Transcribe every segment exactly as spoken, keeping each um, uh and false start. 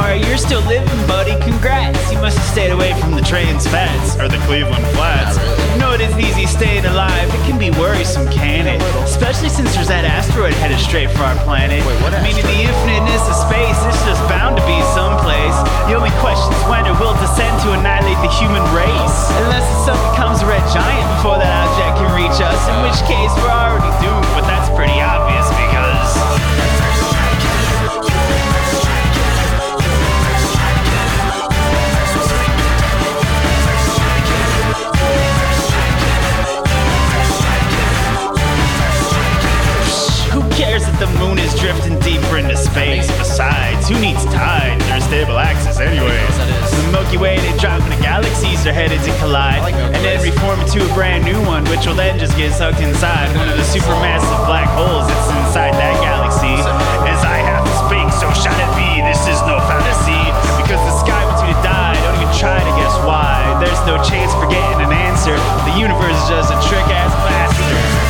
sorry, you're still living, buddy. Congrats. You must have stayed away from the Trans Fats or the Cleveland Flats. You know it isn't easy staying alive. It can be worrisome, can it? Especially since there's that asteroid headed straight for our planet. Wait, what I mean, in the infiniteness of space, it's just bound to be someplace. The only question is when it will descend to annihilate the human race. Unless the sun becomes a red giant before that object can reach us, in which case we're already doomed. But that's pretty obvious because... Who cares if the moon is drifting deeper into space? Besides, who needs tides or a stable axis anyways? The Milky Way, they drop into galaxies are headed to collide, and then reform into a brand new one, which will then just get sucked inside one of the supermassive black holes that's inside that galaxy. As I have to speak, so shall it be. This is no fantasy, because the sky wants you to die. Don't even try to guess why. There's no chance for getting an answer. The universe is just a trick-ass bastard.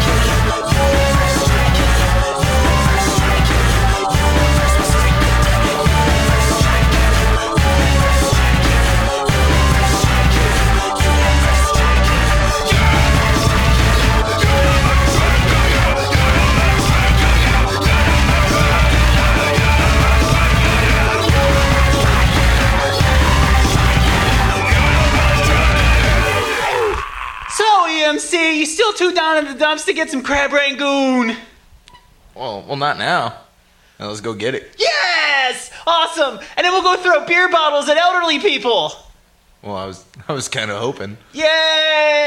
M C, you still too down in the dumps to get some crab rangoon? Well, well, not now. Now let's go get it. Yes! Awesome! And then we'll go throw beer bottles at elderly people. Well, I was, I was kind of hoping. Yay!